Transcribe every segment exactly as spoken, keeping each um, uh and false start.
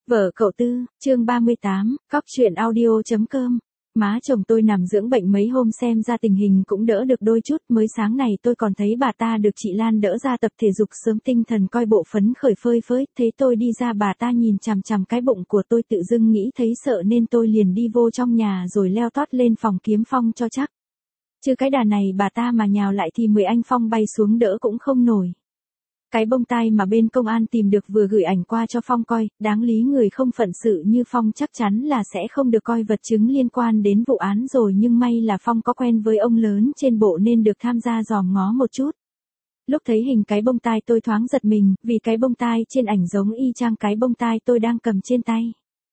Vợ cậu Tư, chương ba mươi tám, cóc truyện audio.com. Má chồng tôi nằm dưỡng bệnh mấy hôm xem ra tình hình cũng đỡ được đôi chút, mới sáng này tôi còn thấy bà ta được chị Lan đỡ ra tập thể dục sớm tinh thần coi bộ phấn khởi phơi phới, thế tôi đi ra bà ta nhìn chằm chằm cái bụng của tôi tự dưng nghĩ thấy sợ nên tôi liền đi vô trong nhà rồi leo tót lên phòng kiếm Phong cho chắc. Chứ cái đà này bà ta mà nhào lại thì mười anh Phong bay xuống đỡ cũng không nổi. Cái bông tai mà bên công an tìm được vừa gửi ảnh qua cho Phong coi, đáng lý người không phận sự như Phong chắc chắn là sẽ không được coi vật chứng liên quan đến vụ án rồi, nhưng may là Phong có quen với ông lớn trên bộ nên được tham gia dòm ngó một chút. Lúc thấy hình cái bông tai tôi thoáng giật mình, vì cái bông tai trên ảnh giống y chang cái bông tai tôi đang cầm trên tay.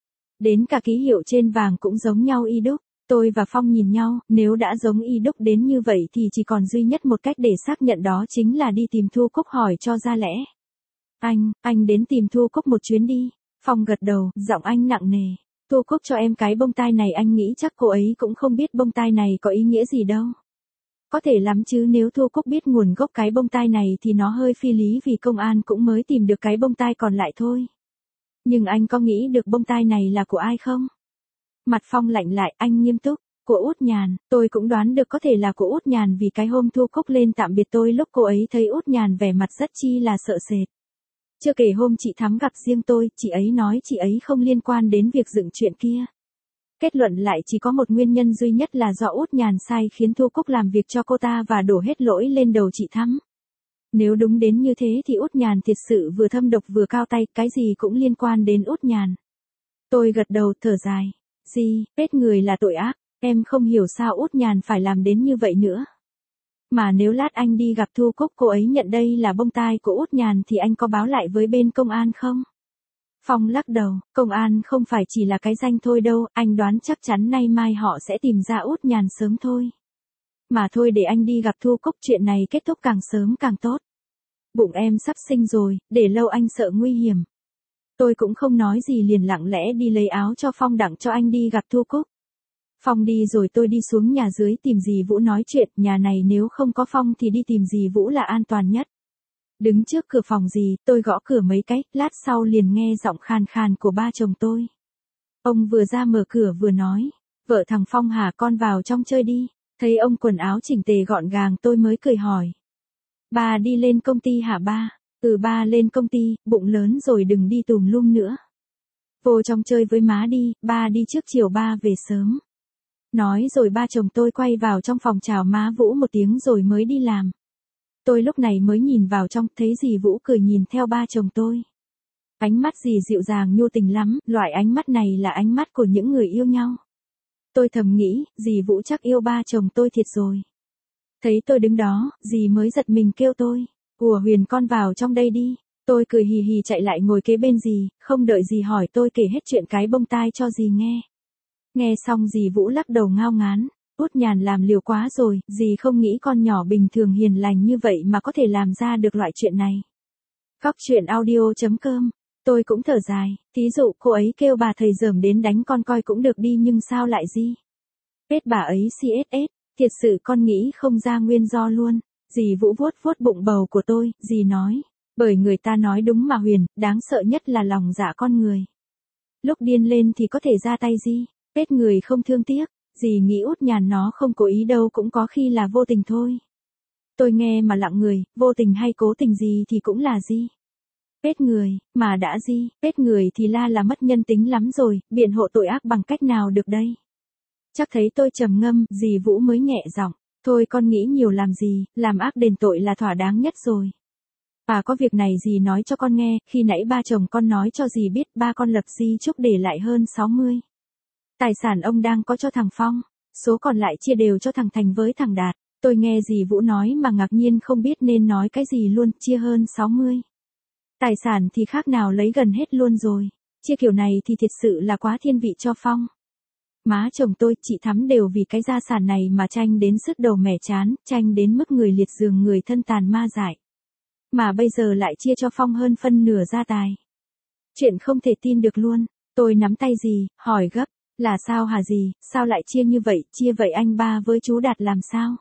Đến cả ký hiệu trên vàng cũng giống nhau y đúc. Tôi và Phong nhìn nhau, nếu đã giống y đúc đến như vậy thì chỉ còn duy nhất một cách để xác nhận, đó chính là đi tìm Thu Cúc hỏi cho ra lẽ. Anh, anh đến tìm Thu Cúc một chuyến đi. Phong gật đầu, giọng anh nặng nề. Thu Cúc cho em cái bông tai này, anh nghĩ chắc cô ấy cũng không biết bông tai này có ý nghĩa gì đâu. Có thể lắm chứ, nếu Thu Cúc biết nguồn gốc cái bông tai này thì nó hơi phi lý vì công an cũng mới tìm được cái bông tai còn lại thôi. Nhưng anh có nghĩ được bông tai này là của ai không? Mặt Phong lạnh lại, anh nghiêm túc. Của Út Nhàn. Tôi cũng đoán được có thể là của Út Nhàn vì cái hôm Thu Cúc lên tạm biệt tôi, lúc cô ấy thấy Út Nhàn vẻ mặt rất chi là sợ sệt. Chưa kể hôm chị Thắm gặp riêng tôi, chị ấy nói chị ấy không liên quan đến việc dựng chuyện kia. Kết luận lại chỉ có một nguyên nhân duy nhất là do Út Nhàn sai khiến Thu Cúc làm việc cho cô ta và đổ hết lỗi lên đầu chị Thắm. Nếu đúng đến như thế thì Út Nhàn thiệt sự vừa thâm độc vừa cao tay, cái gì cũng liên quan đến Út Nhàn. Tôi gật đầu thở dài. Gì, giết người là tội ác, em không hiểu sao Út Nhàn phải làm đến như vậy nữa. Mà nếu lát anh đi gặp Thu Cúc, cô ấy nhận đây là bông tai của Út Nhàn thì anh có báo lại với bên công an không? Phong lắc đầu, công an không phải chỉ là cái danh thôi đâu, anh đoán chắc chắn nay mai họ sẽ tìm ra Út Nhàn sớm thôi. Mà thôi để anh đi gặp Thu Cúc, chuyện này kết thúc càng sớm càng tốt. Bụng em sắp sinh rồi, để lâu anh sợ nguy hiểm. Tôi cũng không nói gì liền lặng lẽ đi lấy áo cho Phong đặng cho anh đi gặp Thu Cúc. Phong đi rồi tôi đi xuống nhà dưới tìm dì Vũ nói chuyện, nhà này nếu không có Phong thì đi tìm dì Vũ là an toàn nhất. Đứng trước cửa phòng dì, tôi gõ cửa mấy cái, lát sau liền nghe giọng khàn khàn của ba chồng tôi. Ông vừa ra mở cửa vừa nói, vợ thằng Phong hả, con vào trong chơi đi. Thấy ông quần áo chỉnh tề gọn gàng tôi mới cười hỏi. Ba đi lên công ty hả ba? Ừ, ba lên công ty, bụng lớn rồi đừng đi tùm lum nữa. Vô trong chơi với má đi, ba đi trước chiều ba về sớm. Nói rồi ba chồng tôi quay vào trong phòng chào má Vũ một tiếng rồi mới đi làm. Tôi lúc này mới nhìn vào trong, thấy dì Vũ cười nhìn theo ba chồng tôi. Ánh mắt dì dịu dàng nhu tình lắm, loại ánh mắt này là ánh mắt của những người yêu nhau. Tôi thầm nghĩ, dì Vũ chắc yêu ba chồng tôi thiệt rồi. Thấy tôi đứng đó, dì mới giật mình kêu tôi. Ủa Huyền, con vào trong đây đi. Tôi cười hì hì chạy lại ngồi kế bên dì, không đợi dì hỏi tôi kể hết chuyện cái bông tai cho dì nghe. Nghe xong dì Vũ lắc đầu ngao ngán. Út Nhàn làm liều quá rồi, dì không nghĩ con nhỏ bình thường hiền lành như vậy mà có thể làm ra được loại chuyện này. Cóc truyện audio.com. Tôi cũng thở dài, thí dụ cô ấy kêu bà thầy dởm đến đánh con coi cũng được đi, nhưng sao lại gì? Biết bà ấy xê ét ét, thiệt sự con nghĩ không ra nguyên do luôn. Dì Vũ vuốt vuốt bụng bầu của tôi, dì nói, bởi người ta nói đúng mà Huyền, đáng sợ nhất là lòng dạ con người. Lúc điên lên thì có thể ra tay gì, giết người không thương tiếc, dì nghĩ Út Nhàn nó không cố ý đâu, cũng có khi là vô tình thôi. Tôi nghe mà lặng người, vô tình hay cố tình gì thì cũng là gì. Giết người, mà đã gì, giết người thì la là mất nhân tính lắm rồi, biện hộ tội ác bằng cách nào được đây. Chắc thấy tôi trầm ngâm, dì Vũ mới nhẹ giọng. Thôi con nghĩ nhiều làm gì, làm ác đền tội là thỏa đáng nhất rồi. À có việc này dì nói cho con nghe, khi nãy ba chồng con nói cho dì biết ba con lập di chúc để lại hơn sáu mươi. Tài sản ông đang có cho thằng Phong, số còn lại chia đều cho thằng Thành với thằng Đạt. Tôi nghe dì Vũ nói mà ngạc nhiên không biết nên nói cái gì luôn, chia hơn sáu mươi. Tài sản thì khác nào lấy gần hết luôn rồi, chia kiểu này thì thiệt sự là quá thiên vị cho Phong. Má chồng tôi, chị Thắm đều vì cái gia sản này mà tranh đến sứt đầu mẻ chán, tranh đến mức người liệt giường người thân tàn ma dại. Mà bây giờ lại chia cho Phong hơn phân nửa gia tài. Chuyện không thể tin được luôn. Tôi nắm tay dì, hỏi gấp, là sao hả dì, sao lại chia như vậy, chia vậy anh ba với chú Đạt làm sao?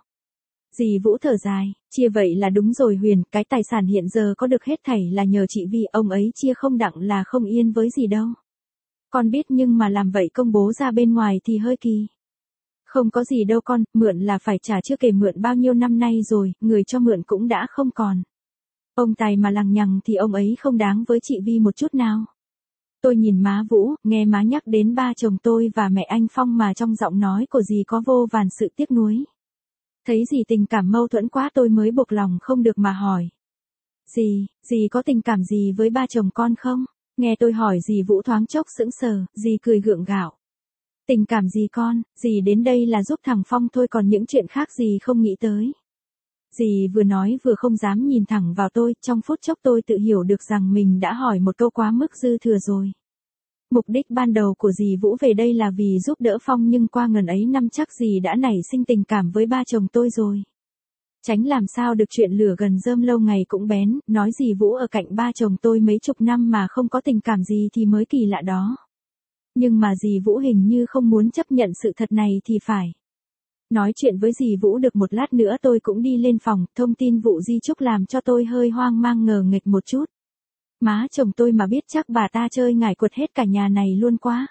Dì Vũ thở dài, chia vậy là đúng rồi Huyền, cái tài sản hiện giờ có được hết thảy là nhờ chị Vi, ông ấy chia không đặng là không yên với gì đâu. Con biết nhưng mà làm vậy công bố ra bên ngoài thì hơi kỳ. Không có gì đâu con, mượn là phải trả chưa kể mượn bao nhiêu năm nay rồi, người cho mượn cũng đã không còn. Ông Tài mà lằng nhằng thì ông ấy không đáng với chị Vi một chút nào. Tôi nhìn má Vũ, nghe má nhắc đến ba chồng tôi và mẹ anh Phong mà trong giọng nói của dì có vô vàn sự tiếc nuối. Thấy dì tình cảm mâu thuẫn quá tôi mới buộc lòng không được mà hỏi. Dì, dì có tình cảm gì với ba chồng con không? Nghe tôi hỏi dì Vũ thoáng chốc sững sờ, dì cười gượng gạo. Tình cảm gì con, dì đến đây là giúp thằng Phong thôi còn những chuyện khác dì không nghĩ tới. Dì vừa nói vừa không dám nhìn thẳng vào tôi, trong phút chốc tôi tự hiểu được rằng mình đã hỏi một câu quá mức dư thừa rồi. Mục đích ban đầu của dì Vũ về đây là vì giúp đỡ Phong nhưng qua ngần ấy năm chắc dì đã nảy sinh tình cảm với ba chồng tôi rồi. Tránh làm sao được chuyện lửa gần rơm lâu ngày cũng bén, nói dì Vũ ở cạnh ba chồng tôi mấy chục năm mà không có tình cảm gì thì mới kỳ lạ đó. Nhưng mà dì Vũ hình như không muốn chấp nhận sự thật này thì phải. Nói chuyện với dì Vũ được một lát nữa tôi cũng đi lên phòng, thông tin vụ di chúc làm cho tôi hơi hoang mang ngờ nghệch một chút. Má chồng tôi mà biết chắc bà ta chơi ngải quật hết cả nhà này luôn quá.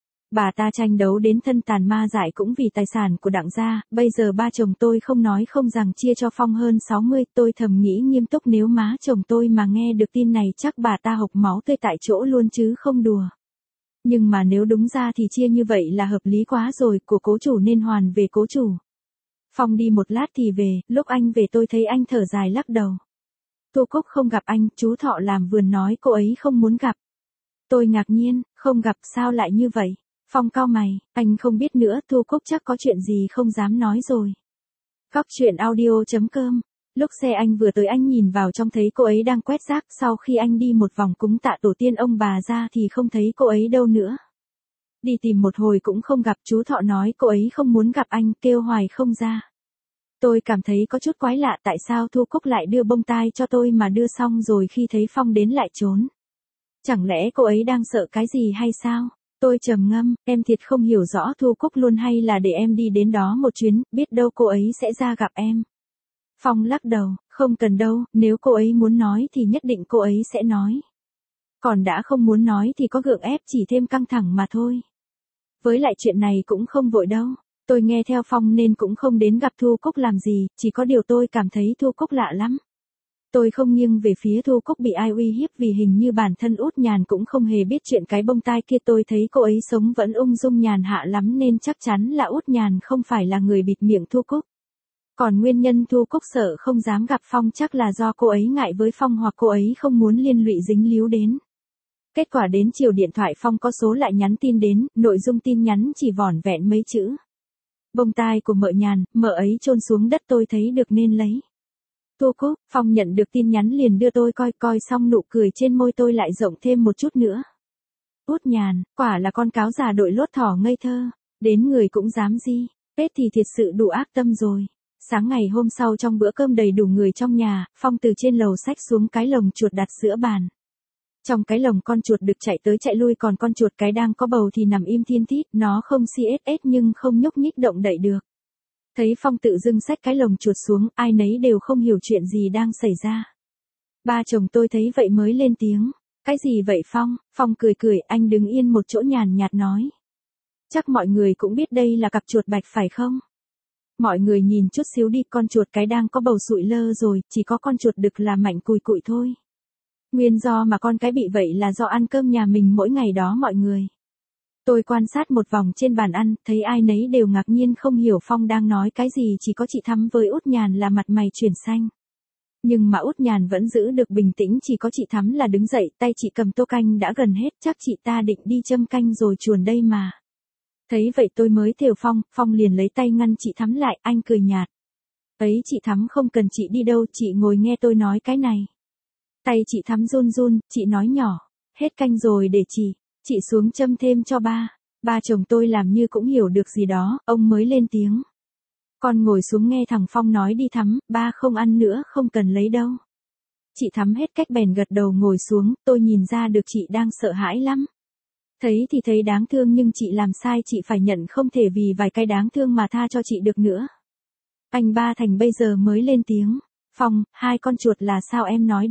Bà ta tranh đấu đến thân tàn ma dại cũng vì tài sản của Đặng gia, bây giờ ba chồng tôi không nói không rằng chia cho Phong hơn sáu mươi, tôi thầm nghĩ nghiêm túc nếu má chồng tôi mà nghe được tin này chắc bà ta hộc máu tươi tại chỗ luôn chứ không đùa. Nhưng mà nếu đúng ra thì chia như vậy là hợp lý quá rồi, của cố chủ nên hoàn về cố chủ. Phong đi một lát thì về, lúc anh về tôi thấy anh thở dài lắc đầu. Thu Cúc không gặp anh, chú Thọ làm vườn nói cô ấy không muốn gặp. Tôi ngạc nhiên, không gặp sao lại như vậy? Phong cau mày, anh không biết nữa, Thu Cúc chắc có chuyện gì không dám nói rồi. Góc truyện audio chấm com. Lúc xe anh vừa tới anh nhìn vào trong thấy cô ấy đang quét rác, sau khi anh đi một vòng cúng tạ tổ tiên ông bà ra thì không thấy cô ấy đâu nữa. Đi tìm một hồi cũng không gặp, chú Thọ nói cô ấy không muốn gặp anh, kêu hoài không ra. Tôi cảm thấy có chút quái lạ tại sao Thu Cúc lại đưa bông tai cho tôi mà đưa xong rồi khi thấy Phong đến lại trốn. Chẳng lẽ cô ấy đang sợ cái gì hay sao? Tôi trầm ngâm, em thiệt không hiểu rõ Thu Cúc luôn hay là để em đi đến đó một chuyến, biết đâu cô ấy sẽ ra gặp em. Phong lắc đầu, không cần đâu, nếu cô ấy muốn nói thì nhất định cô ấy sẽ nói. Còn đã không muốn nói thì có gượng ép chỉ thêm căng thẳng mà thôi. Với lại chuyện này cũng không vội đâu. Tôi nghe theo Phong nên cũng không đến gặp Thu Cúc làm gì, chỉ có điều tôi cảm thấy Thu Cúc lạ lắm. Tôi không nghiêng về phía Thu Cúc bị ai uy hiếp vì hình như bản thân Út Nhàn cũng không hề biết chuyện cái bông tai kia, tôi thấy cô ấy sống vẫn ung dung nhàn hạ lắm nên chắc chắn là Út Nhàn không phải là người bịt miệng Thu Cúc. Còn nguyên nhân Thu Cúc sợ không dám gặp Phong chắc là do cô ấy ngại với Phong hoặc cô ấy không muốn liên lụy dính líu đến. Kết quả đến chiều điện thoại Phong có số lại nhắn tin đến, nội dung tin nhắn chỉ vỏn vẹn mấy chữ. Bông tai của mợ Nhàn, mợ ấy chôn xuống đất tôi thấy được nên lấy. Thu Cúc, Phong nhận được tin nhắn liền đưa tôi coi, coi xong nụ cười trên môi tôi lại rộng thêm một chút nữa. Út Nhàn, quả là con cáo già đội lốt thỏ ngây thơ, đến người cũng dám di, Pết thì thiệt sự đủ ác tâm rồi. Sáng ngày hôm sau trong bữa cơm đầy đủ người trong nhà, Phong từ trên lầu xách xuống cái lồng chuột đặt giữa bàn. Trong cái lồng con chuột đực chạy tới chạy lui còn con chuột cái đang có bầu thì nằm im thiên thít, nó không xê ét ét nhưng không nhúc nhích động đậy được. Thấy Phong tự dưng xách cái lồng chuột xuống, ai nấy đều không hiểu chuyện gì đang xảy ra. Ba chồng tôi thấy vậy mới lên tiếng. Cái gì vậy Phong? Phong cười cười, anh đứng yên một chỗ nhàn nhạt nói. Chắc mọi người cũng biết đây là cặp chuột bạch phải không? Mọi người nhìn chút xíu đi, con chuột cái đang có bầu sụi lơ rồi, chỉ có con chuột đực là mạnh cùi cụi thôi. Nguyên do mà con cái bị vậy là do ăn cơm nhà mình mỗi ngày đó mọi người. Tôi quan sát một vòng trên bàn ăn, thấy ai nấy đều ngạc nhiên không hiểu Phong đang nói cái gì, chỉ có chị Thắm với Út Nhàn là mặt mày chuyển xanh. Nhưng mà Út Nhàn vẫn giữ được bình tĩnh, chỉ có chị Thắm là đứng dậy, tay chị cầm tô canh đã gần hết, chắc chị ta định đi châm canh rồi chuồn đây mà. Thấy vậy tôi mới thều Phong, Phong liền lấy tay ngăn chị Thắm lại, anh cười nhạt. Ấy chị Thắm không cần chị đi đâu, chị ngồi nghe tôi nói cái này. Tay chị Thắm run run, chị nói nhỏ, hết canh rồi để chị, chị xuống châm thêm cho ba. Ba chồng tôi làm như cũng hiểu được gì đó, ông mới lên tiếng. Con ngồi xuống nghe thằng Phong nói đi Thắm, ba không ăn nữa không cần lấy đâu. Chị Thắm hết cách bèn gật đầu ngồi xuống, tôi nhìn ra được chị đang sợ hãi lắm. Thấy thì thấy đáng thương nhưng chị làm sai chị phải nhận, không thể vì vài cái đáng thương mà tha cho chị được nữa. Anh Ba Thành bây giờ mới lên tiếng. Phong, hai con chuột là sao em nói đi.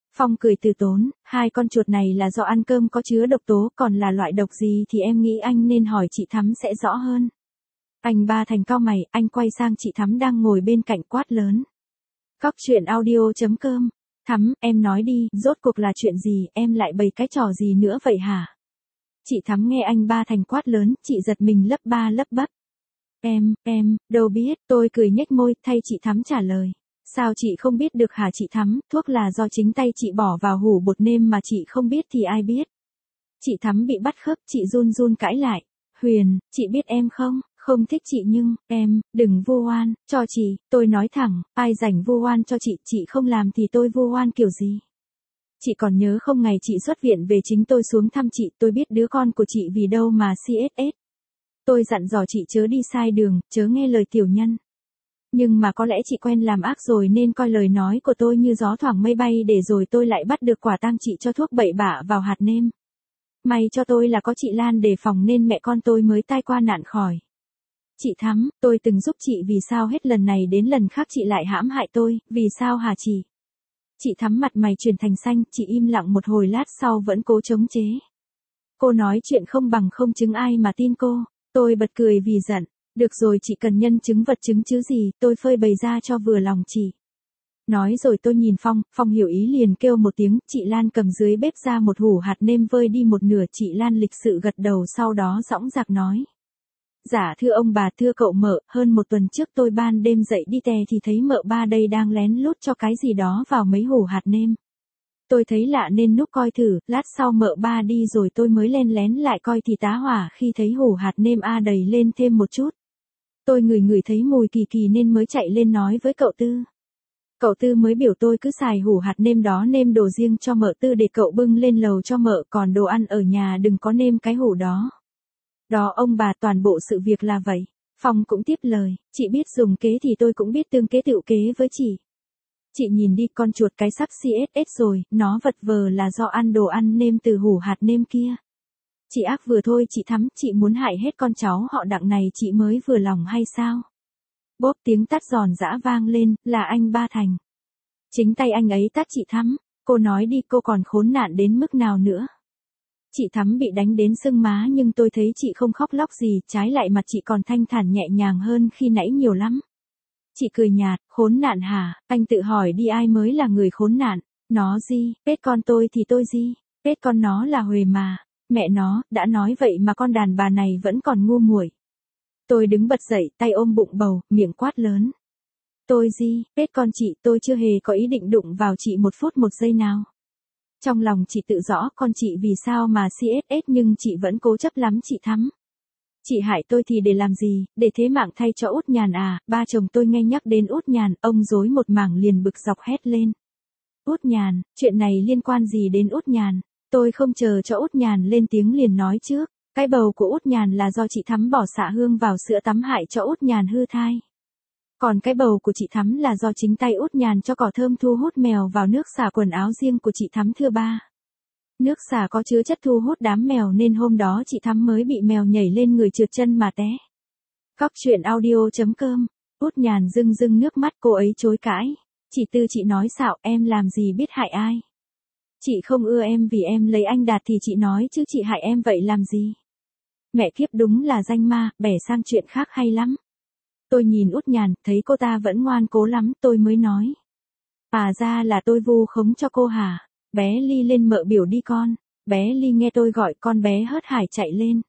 Phong cười từ tốn, hai con chuột này là do ăn cơm có chứa độc tố, còn là loại độc gì thì em nghĩ anh nên hỏi chị Thắm sẽ rõ hơn. Anh Ba Thành cau mày, anh quay sang chị Thắm đang ngồi bên cạnh quát lớn. Cóc truyện audio.com. Thắm, em nói đi, rốt cuộc là chuyện gì, em lại bày cái trò gì nữa vậy hả? Chị Thắm nghe anh Ba Thành quát lớn, chị giật mình lấp ba lấp bắp. Em, em, đâu biết, tôi cười nhếch môi, thay chị Thắm trả lời. Sao chị không biết được hả chị Thắm, thuốc là do chính tay chị bỏ vào hủ bột nêm mà chị không biết thì ai biết. Chị Thắm bị bắt khớp, chị run run cãi lại. Huyền, chị biết em không, không thích chị nhưng, em, đừng vu oan, cho chị, tôi nói thẳng, ai rảnh vu oan cho chị, chị không làm thì tôi vu oan kiểu gì. Chị còn nhớ không ngày chị xuất viện về chính tôi xuống thăm chị, tôi biết đứa con của chị vì đâu mà xê ét ét. Tôi dặn dò chị chớ đi sai đường, chớ nghe lời tiểu nhân. Nhưng mà có lẽ chị quen làm ác rồi nên coi lời nói của tôi như gió thoảng mây bay để rồi tôi lại bắt được quả tang chị cho thuốc bậy bạ vào hạt nêm. May cho tôi là có chị Lan đề phòng nên mẹ con tôi mới tai qua nạn khỏi. Chị Thắm, tôi từng giúp chị vì sao hết lần này đến lần khác chị lại hãm hại tôi, vì sao hả chị? Chị Thắm mặt mày chuyển thành xanh, chị im lặng một hồi lát sau vẫn cố chống chế. Cô nói chuyện không bằng không chứng ai mà tin cô, tôi bật cười vì giận. Được rồi chị cần nhân chứng vật chứng chứ gì, tôi phơi bày ra cho vừa lòng chị. Nói rồi tôi nhìn Phong, Phong hiểu ý liền kêu một tiếng, chị Lan cầm dưới bếp ra một hủ hạt nêm vơi đi một nửa, chị Lan lịch sự gật đầu sau đó dõng dạc nói. Dạ thưa ông bà, thưa cậu Mợ, hơn một tuần trước tôi ban đêm dậy đi tè thì thấy Mợ Ba đây đang lén lút cho cái gì đó vào mấy hủ hạt nêm. Tôi thấy lạ nên núp coi thử, lát sau Mợ Ba đi rồi tôi mới len lén lại coi thì tá hỏa khi thấy hủ hạt nêm A đầy lên thêm một chút. Tôi ngửi ngửi thấy mùi kỳ kỳ nên mới chạy lên nói với cậu Tư. Cậu Tư mới biểu tôi cứ xài hủ hạt nêm đó nêm đồ riêng cho Mợ Tư để cậu bưng lên lầu cho Mợ, còn đồ ăn ở nhà đừng có nêm cái hủ đó. Đó ông bà, toàn bộ sự việc là vậy. Phong cũng tiếp lời, chị biết dùng kế thì tôi cũng biết tương kế tựu kế với chị. Chị nhìn đi, con chuột cái sắp xê ét ét rồi, nó vật vờ là do ăn đồ ăn nêm từ hủ hạt nêm kia. Chị ác vừa thôi chị Thắm, chị muốn hại hết con cháu họ Đặng này chị mới vừa lòng hay sao? Bốp tiếng tát giòn giã vang lên, là anh Ba Thành. Chính tay anh ấy tát chị Thắm, cô nói đi cô còn khốn nạn đến mức nào nữa. Chị Thắm bị đánh đến sưng má nhưng tôi thấy chị không khóc lóc gì, trái lại mặt chị còn thanh thản nhẹ nhàng hơn khi nãy nhiều lắm. Chị cười nhạt, khốn nạn hả, anh tự hỏi đi ai mới là người khốn nạn, nó gì, pết con tôi thì tôi gì, pết con nó là Huệ mà. Mẹ nó, đã nói vậy mà con đàn bà này vẫn còn ngu muội. Tôi đứng bật dậy, tay ôm bụng bầu, miệng quát lớn. Tôi gì, pết con chị, tôi chưa hề có ý định đụng vào chị một phút một giây nào. Trong lòng chị tự rõ con chị vì sao mà xê ét ét nhưng chị vẫn cố chấp lắm chị Thắm. Chị hại tôi thì để làm gì, để thế mạng thay cho Út Nhàn à, ba chồng tôi nghe nhắc đến Út Nhàn, ông dối một mảng liền bực dọc hét lên. Út Nhàn, chuyện này liên quan gì đến Út Nhàn? Tôi không chờ cho Út Nhàn lên tiếng liền nói trước, cái bầu của Út Nhàn là do chị Thắm bỏ xạ hương vào sữa tắm hại cho Út Nhàn hư thai. Còn cái bầu của chị Thắm là do chính tay Út Nhàn cho cỏ thơm thu hút mèo vào nước xả quần áo riêng của chị Thắm thưa ba. Nước xả có chứa chất thu hút đám mèo nên hôm đó chị Thắm mới bị mèo nhảy lên người trượt chân mà té. Cóc truyện audio.com. Út Nhàn rưng rưng nước mắt cô ấy chối cãi. Chị Tư chị nói xạo em làm gì biết hại ai. Chị không ưa em vì em lấy anh Đạt thì chị nói chứ chị hại em vậy làm gì. Mẹ kiếp đúng là danh ma, bẻ sang chuyện khác hay lắm. Tôi nhìn Út Nhàn, thấy cô ta vẫn ngoan cố lắm, tôi mới nói. À ra là tôi vu khống cho cô hả? Bé Ly lên Mợ biểu đi con. Bé Ly nghe tôi gọi con bé hớt hải chạy lên.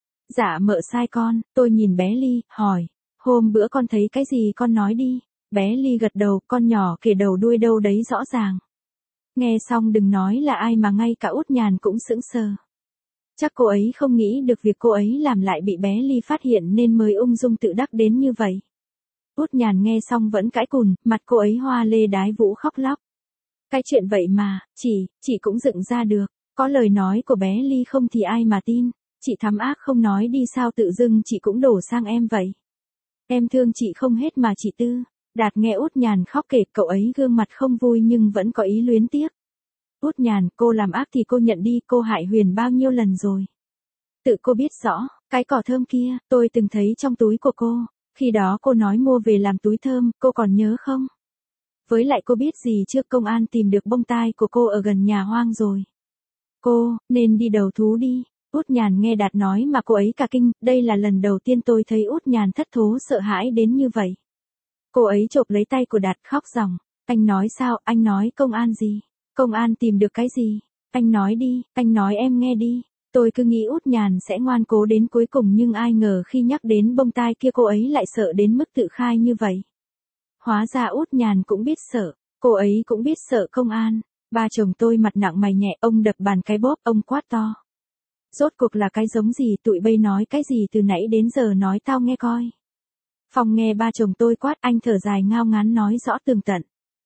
Dạ Mợ sai con, tôi nhìn bé Ly, hỏi. Hôm bữa con thấy cái gì con nói đi. Bé Ly gật đầu, con nhỏ kể đầu đuôi đâu đấy rõ ràng. Nghe xong đừng nói là ai mà ngay cả Út Nhàn cũng sững sờ. Chắc cô ấy không nghĩ được việc cô ấy làm lại bị bé Ly phát hiện nên mới ung dung tự đắc đến như vậy. Út Nhàn nghe xong vẫn cãi cùn, mặt cô ấy hoa lê đái vũ khóc lóc. Cái chuyện vậy mà, chị, chị cũng dựng ra được, có lời nói của bé Ly không thì ai mà tin, chị Thắm ác không nói đi sao tự dưng chị cũng đổ sang em vậy. Em thương chị không hết mà chị Tư. Đạt nghe Út Nhàn khóc kể, cậu ấy gương mặt không vui nhưng vẫn có ý luyến tiếc. Út Nhàn, cô làm ác thì cô nhận đi, cô hại Huyền bao nhiêu lần rồi. Tự cô biết rõ, cái cỏ thơm kia, tôi từng thấy trong túi của cô, khi đó cô nói mua về làm túi thơm, cô còn nhớ không? Với lại cô biết gì chưa, công an tìm được bông tai của cô ở gần nhà Hoang rồi. Cô, nên đi đầu thú đi. Út Nhàn nghe Đạt nói mà cô ấy cả kinh, đây là lần đầu tiên tôi thấy Út Nhàn thất thố sợ hãi đến như vậy. Cô ấy chộp lấy tay của Đạt khóc ròng. Anh nói sao, anh nói công an gì? Công an tìm được cái gì? Anh nói đi, anh nói em nghe đi. Tôi cứ nghĩ Út Nhàn sẽ ngoan cố đến cuối cùng nhưng ai ngờ khi nhắc đến bông tai kia cô ấy lại sợ đến mức tự khai như vậy. Hóa ra Út Nhàn cũng biết sợ, cô ấy cũng biết sợ công an. Ba chồng tôi mặt nặng mày nhẹ, ông đập bàn cái bóp, ông quát to. Rốt cuộc là cái giống gì, tụi bay nói cái gì từ nãy đến giờ nói tao nghe coi. Phong nghe ba chồng tôi quát, anh thở dài ngao ngán nói rõ tường tận.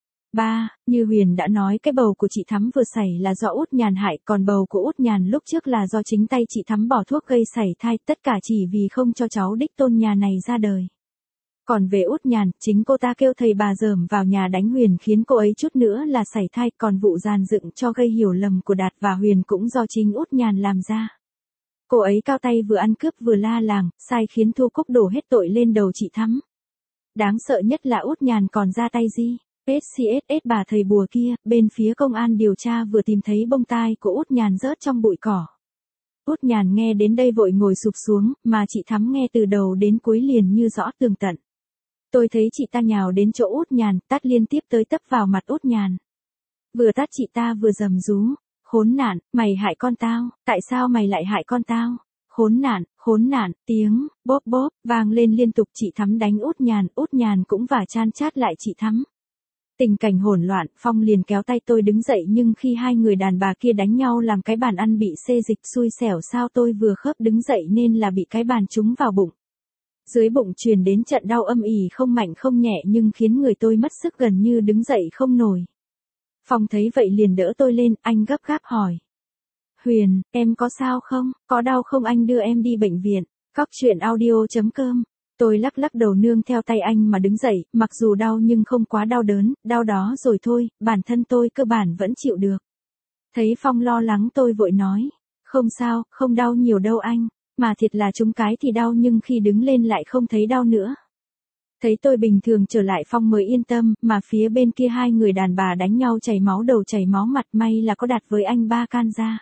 Ba, như Huyền đã nói, cái bầu của chị Thắm vừa xảy là do Út Nhàn hại, còn bầu của Út Nhàn lúc trước là do chính tay chị Thắm bỏ thuốc gây sảy thai, tất cả chỉ vì không cho cháu đích tôn nhà này ra đời. Còn về Út Nhàn, chính cô ta kêu thầy bà dởm vào nhà đánh Huyền khiến cô ấy chút nữa là sảy thai, còn vụ dàn dựng cho gây hiểu lầm của Đạt và Huyền cũng do chính Út Nhàn làm ra. Cô ấy cao tay vừa ăn cướp vừa la làng, sai khiến Thu Cúc đổ hết tội lên đầu chị Thắm. Đáng sợ nhất là Út Nhàn còn ra tay gì? ét xê ét ét bà thầy bùa kia, bên phía công an điều tra vừa tìm thấy bông tai của Út Nhàn rớt trong bụi cỏ. Út Nhàn nghe đến đây vội ngồi sụp xuống, mà chị Thắm nghe từ đầu đến cuối liền như rõ tường tận. Tôi thấy chị ta nhào đến chỗ Út Nhàn, tát liên tiếp tới tấp vào mặt Út Nhàn. Vừa tát chị ta vừa rầm rú, khốn nạn, mày hại con tao, tại sao mày lại hại con tao? Khốn nạn, khốn nạn, tiếng, bóp bóp, vang lên liên tục. Chị Thắm đánh Út Nhàn, Út Nhàn cũng vả chan chát lại chị Thắm. Tình cảnh hỗn loạn, Phong liền kéo tay tôi đứng dậy nhưng khi hai người đàn bà kia đánh nhau làm cái bàn ăn bị xê dịch, xui xẻo sao tôi vừa khớp đứng dậy nên là bị cái bàn trúng vào bụng. Dưới bụng truyền đến trận đau âm ỉ không mạnh không nhẹ nhưng khiến người tôi mất sức gần như đứng dậy không nổi. Phong thấy vậy liền đỡ tôi lên, anh gấp gáp hỏi. Huyền, em có sao không, có đau không, anh đưa em đi bệnh viện. Cóc truyện audio chấm com. Tôi lắc lắc đầu nương theo tay anh mà đứng dậy, mặc dù đau nhưng không quá đau đớn, đau đó rồi thôi, bản thân tôi cơ bản vẫn chịu được. Thấy Phong lo lắng tôi vội nói, không sao, không đau nhiều đâu anh, mà thiệt là trúng cái thì đau nhưng khi đứng lên lại không thấy đau nữa. Thấy tôi bình thường trở lại Phong mới yên tâm, mà phía bên kia hai người đàn bà đánh nhau chảy máu đầu chảy máu mặt, may là có Đạt với anh ba can ra.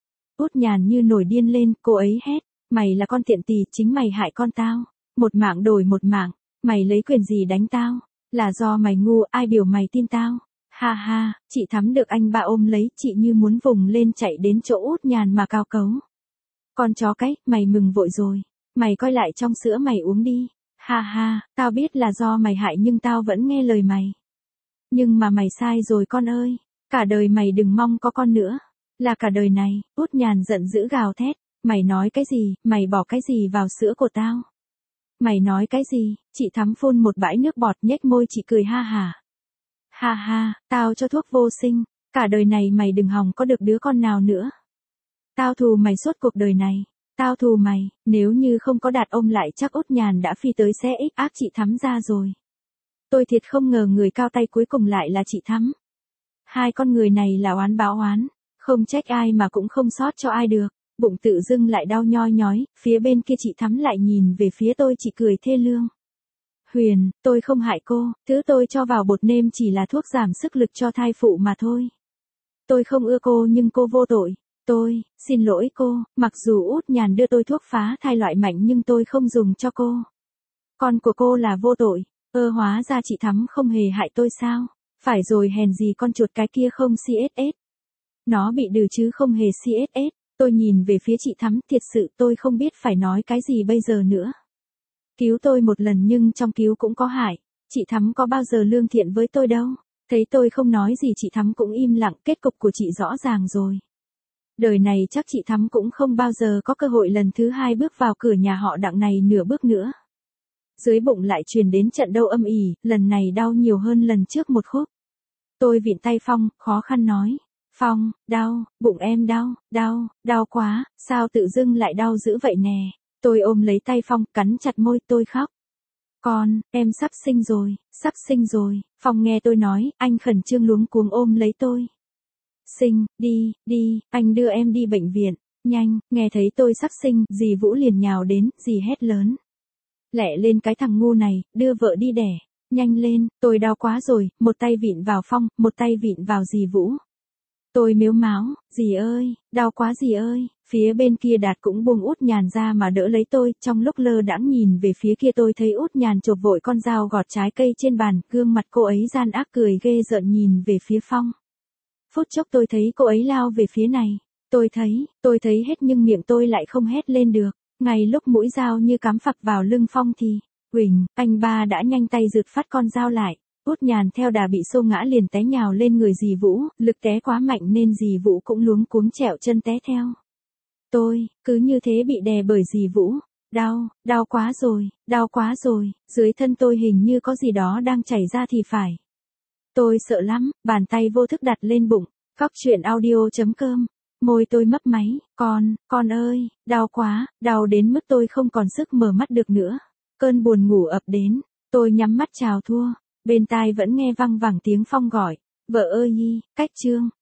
Út Nhàn như nổi điên lên, cô ấy hét, mày là con tiện tỳ, chính mày hại con tao. Một mạng đổi một mạng, mày lấy quyền gì đánh tao, là do mày ngu, ai biểu mày tin tao. Ha ha, chị Thắm được anh ba ôm lấy, chị như muốn vùng lên chạy đến chỗ Út Nhàn mà cao cấu. Con chó cái, mày mừng vội rồi, mày coi lại trong sữa mày uống đi. Ha ha, tao biết là do mày hại nhưng tao vẫn nghe lời mày. Nhưng mà mày sai rồi con ơi, cả đời mày đừng mong có con nữa, là cả đời này. Út Nhàn giận dữ gào thét, mày nói cái gì, mày bỏ cái gì vào sữa của tao? Mày nói cái gì? Chị Thắm phun một bãi nước bọt, nhếch môi chị cười ha hả. Ha ha, tao cho thuốc vô sinh, cả đời này mày đừng hòng có được đứa con nào nữa. Tao thù mày suốt cuộc đời này, tao thù mày, nếu như không có Đạt ôm lại chắc Út Nhàn đã phi tới xé ích ác chị Thắm ra rồi. Tôi thiệt không ngờ người cao tay cuối cùng lại là chị Thắm. Hai con người này là oán báo oán, không trách ai mà cũng không sót cho ai được. Bụng tự dưng lại đau nhoi nhói, phía bên kia chị Thắm lại nhìn về phía tôi, chị cười thê lương. Huyền, tôi không hại cô, thứ tôi cho vào bột nêm chỉ là thuốc giảm sức lực cho thai phụ mà thôi. Tôi không ưa cô nhưng cô vô tội. Tôi, xin lỗi cô, mặc dù Út Nhàn đưa tôi thuốc phá thai loại mạnh nhưng tôi không dùng cho cô. Con của cô là vô tội, ơ hóa ra chị Thắm không hề hại tôi sao? Phải rồi, hèn gì con chuột cái kia không xê ét ét. Nó bị đừ chứ không hề xê ét ét. Tôi nhìn về phía chị Thắm, thiệt sự tôi không biết phải nói cái gì bây giờ nữa. Cứu tôi một lần nhưng trong cứu cũng có hại, chị Thắm có bao giờ lương thiện với tôi đâu. Thấy tôi không nói gì chị Thắm cũng im lặng, kết cục của chị rõ ràng rồi. Đời này chắc chị Thắm cũng không bao giờ có cơ hội lần thứ hai bước vào cửa nhà họ Đặng này nửa bước nữa. Dưới bụng lại truyền đến trận đau âm ỉ, lần này đau nhiều hơn lần trước một khúc. Tôi vịn tay Phong, khó khăn nói. Phong, đau, bụng em đau, đau, đau quá, sao tự dưng lại đau dữ vậy nè. Tôi ôm lấy tay Phong, cắn chặt môi, tôi khóc. Con, em sắp sinh rồi, sắp sinh rồi. Phong nghe tôi nói, anh khẩn trương luống cuống ôm lấy tôi. Sinh, đi, đi, anh đưa em đi bệnh viện, nhanh. Nghe thấy tôi sắp sinh, dì Vũ liền nhào đến, dì hét lớn. Lẹ lên cái thằng ngu này, đưa vợ đi đẻ. Nhanh lên, tôi đau quá rồi, một tay vịn vào Phong, một tay vịn vào dì Vũ. Tôi mếu máo, dì ơi, đau quá dì ơi, phía bên kia Đạt cũng buông Út Nhàn ra mà đỡ lấy tôi, trong lúc lơ đãng nhìn về phía kia tôi thấy Út Nhàn chộp vội con dao gọt trái cây trên bàn, gương mặt cô ấy gian ác cười ghê rợn nhìn về phía Phong. Phút chốc tôi thấy cô ấy lao về phía này, tôi thấy, tôi thấy hết nhưng miệng tôi lại không hét lên được, ngay lúc mũi dao như cắm phập vào lưng Phong thì, Huỳnh, anh ba đã nhanh tay rượt phát con dao lại. Út Nhàn theo đà bị xô ngã liền té nhào lên người dì Vũ, lực té quá mạnh nên dì Vũ cũng luống cuống trẹo chân té theo. Tôi, cứ như thế bị đè bởi dì Vũ. Đau, đau quá rồi, đau quá rồi, dưới thân tôi hình như có gì đó đang chảy ra thì phải. Tôi sợ lắm, bàn tay vô thức đặt lên bụng, Cóc truyện audio chấm com. Môi tôi mấp máy, con, con ơi, đau quá, đau đến mức tôi không còn sức mở mắt được nữa. Cơn buồn ngủ ập đến, tôi nhắm mắt chào thua. Bên tai vẫn nghe văng vẳng tiếng Phong gọi, vợ ơi nhi, cách chương.